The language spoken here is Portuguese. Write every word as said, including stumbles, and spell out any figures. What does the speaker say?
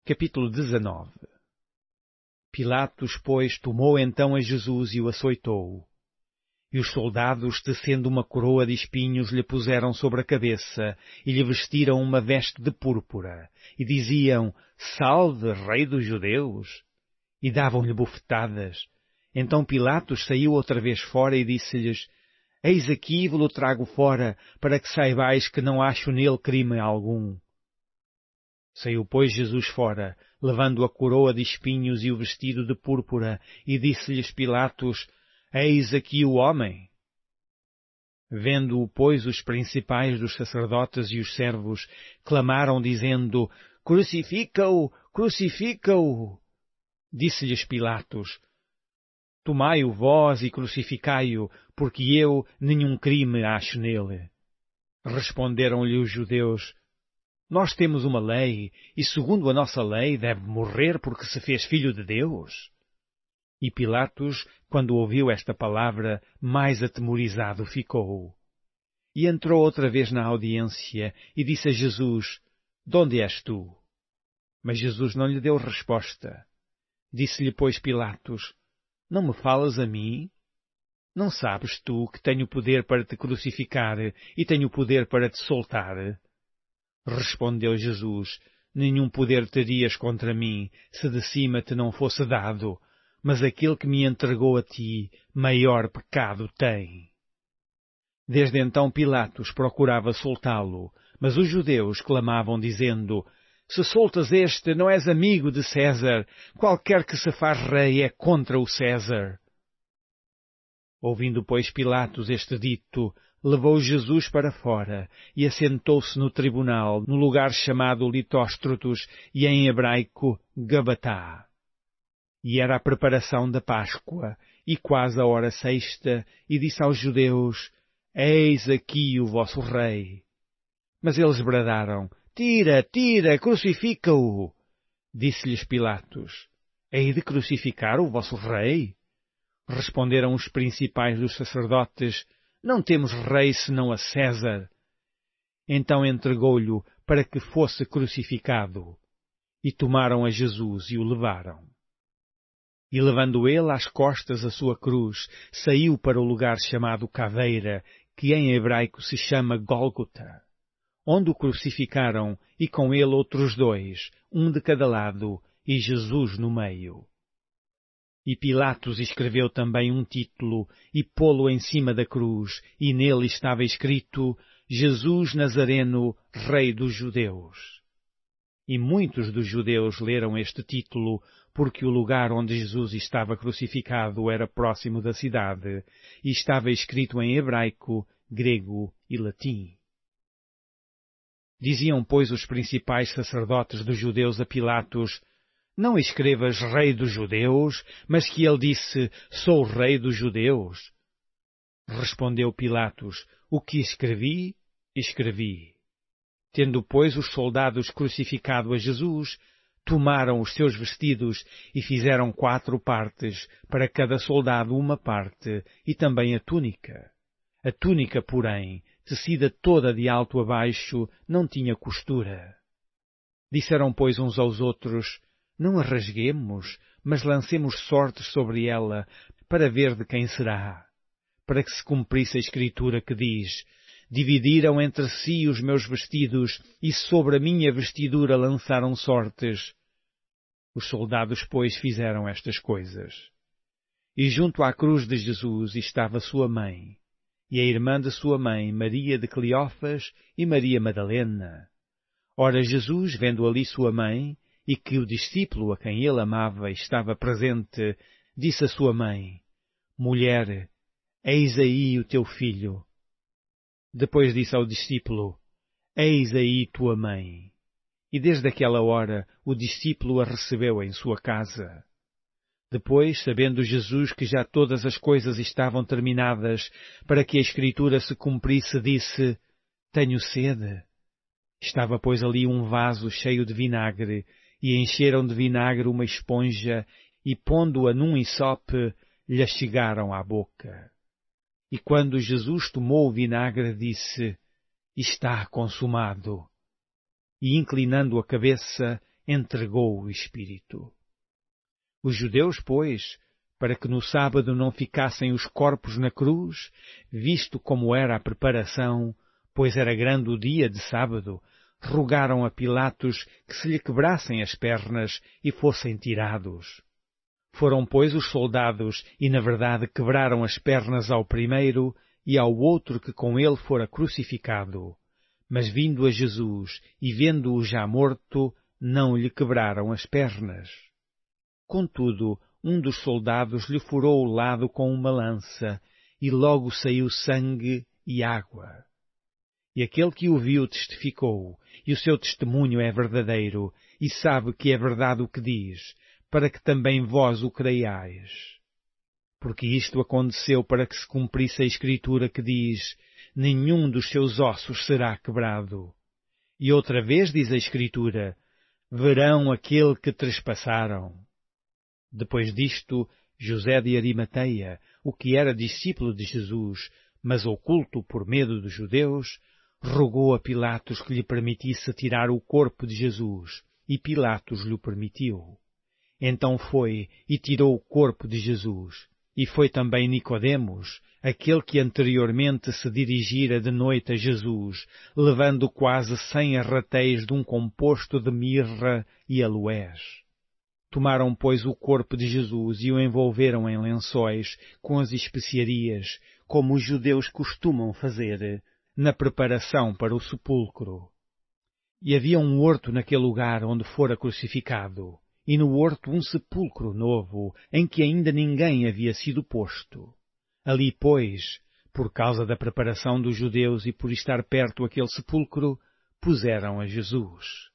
Capítulo dezenove. Pilatos, pois, tomou então a Jesus e o açoitou. E os soldados, tecendo uma coroa de espinhos, lhe puseram sobre a cabeça e lhe vestiram uma veste de púrpura. E diziam: Salve, Rei dos Judeus! E davam-lhe bofetadas. Então Pilatos saiu outra vez fora e disse-lhes: Eis aqui vos-lo trago fora, para que saibais que não acho nele crime algum. Saiu, pois, Jesus fora, levando a coroa de espinhos e o vestido de púrpura, e disse-lhes Pilatos: Eis aqui o homem. Vendo-o, pois, os principais dos sacerdotes e os servos clamaram, dizendo: Crucifica-o! Crucifica-o! Disse-lhes Pilatos: Tomai-o vós e crucificai-o, porque eu nenhum crime acho nele. Responderam-lhe os judeus: Nós temos uma lei, e segundo a nossa lei deve morrer porque se fez filho de Deus. E Pilatos, quando ouviu esta palavra, mais atemorizado ficou. E entrou outra vez na audiência e disse a Jesus: De onde és tu? Mas Jesus não lhe deu resposta. Disse-lhe, pois, Pilatos: Não me falas a mim? Não sabes tu que tenho poder para te crucificar e tenho poder para te soltar? Respondeu Jesus: Nenhum poder terias contra mim, se de cima te não fosse dado, mas aquele que me entregou a ti, maior pecado tem. Desde então Pilatos procurava soltá-lo, mas os judeus clamavam, dizendo: Se soltas este, não és amigo de César, qualquer que se faz rei é contra o César. Ouvindo, pois, Pilatos este dito, levou Jesus para fora e assentou-se no tribunal, no lugar chamado Litóstrotos, e em hebraico Gabatá. E era a preparação da Páscoa, e quase a hora sexta, e disse aos judeus: Eis aqui o vosso rei. Mas eles bradaram: Tira, tira, crucifica-o! Disse-lhes Pilatos: Hei de crucificar o vosso rei? Responderam os principais dos sacerdotes: Não temos rei senão a César. Então entregou-lhe para que fosse crucificado. E tomaram a Jesus e o levaram. E levando ele às costas a sua cruz, saiu para o lugar chamado Caveira, que em hebraico se chama Gólgota, onde o crucificaram, e com ele outros dois, um de cada lado, e Jesus no meio. E Pilatos escreveu também um título, e pô-lo em cima da cruz, e nele estava escrito: Jesus Nazareno, Rei dos Judeus. E muitos dos judeus leram este título, porque o lugar onde Jesus estava crucificado era próximo da cidade, e estava escrito em hebraico, grego e latim. Diziam, pois, os principais sacerdotes dos judeus a Pilatos: Não escrevas Rei dos Judeus, mas que ele disse: Sou Rei dos Judeus. Respondeu Pilatos: O que escrevi, escrevi. Tendo, pois, os soldados crucificado a Jesus, tomaram os seus vestidos e fizeram quatro partes, para cada soldado uma parte, e também a túnica. A túnica, porém, tecida toda de alto a baixo, não tinha costura. Disseram, pois, uns aos outros: Não a rasguemos, mas lancemos sortes sobre ela, para ver de quem será. Para que se cumprisse a Escritura que diz: Dividiram entre si os meus vestidos, e sobre a minha vestidura lançaram sortes. Os soldados, pois, fizeram estas coisas. E junto à cruz de Jesus estava sua mãe, e a irmã de sua mãe, Maria de Cleófas, e Maria Madalena. Ora, Jesus, vendo ali sua mãe, e que o discípulo a quem ele amava estava presente, disse à sua mãe: Mulher, eis aí o teu filho. Depois disse ao discípulo: Eis aí tua mãe. E desde aquela hora o discípulo a recebeu em sua casa. Depois, sabendo Jesus que já todas as coisas estavam terminadas, para que a Escritura se cumprisse, disse: Tenho sede. Estava, pois, ali um vaso cheio de vinagre, e encheram de vinagre uma esponja, e pondo-a num hisope, lhe chegaram à boca. E quando Jesus tomou o vinagre, disse: Está consumado. E inclinando a cabeça, entregou o Espírito. Os judeus, pois, para que no sábado não ficassem os corpos na cruz, visto como era a preparação, pois era grande o dia de sábado, rogaram a Pilatos que se lhe quebrassem as pernas e fossem tirados. Foram, pois, os soldados e, na verdade, quebraram as pernas ao primeiro e ao outro que com ele fora crucificado. Mas vindo a Jesus e vendo-o já morto, não lhe quebraram as pernas. Contudo, um dos soldados lhe furou o lado com uma lança, e logo saiu sangue e água. E aquele que o viu testificou, e o seu testemunho é verdadeiro, e sabe que é verdade o que diz, para que também vós o creiais. Porque isto aconteceu para que se cumprisse a Escritura que diz, nenhum dos seus ossos será quebrado. E outra vez diz a Escritura, verão aquele que trespassaram. Depois disto, José de Arimateia, o que era discípulo de Jesus, mas oculto por medo dos judeus, rogou a Pilatos que lhe permitisse tirar o corpo de Jesus, e Pilatos lhe permitiu. Então foi e tirou o corpo de Jesus, e foi também Nicodemos, aquele que anteriormente se dirigira de noite a Jesus, levando quase cem arratéis de um composto de mirra e aloés. Tomaram, pois, o corpo de Jesus e o envolveram em lençóis com as especiarias, como os judeus costumam fazer, na preparação para o sepulcro. E havia um horto naquele lugar onde fora crucificado, e no horto um sepulcro novo, em que ainda ninguém havia sido posto. Ali, pois, por causa da preparação dos judeus e por estar perto aquele sepulcro, puseram a Jesus.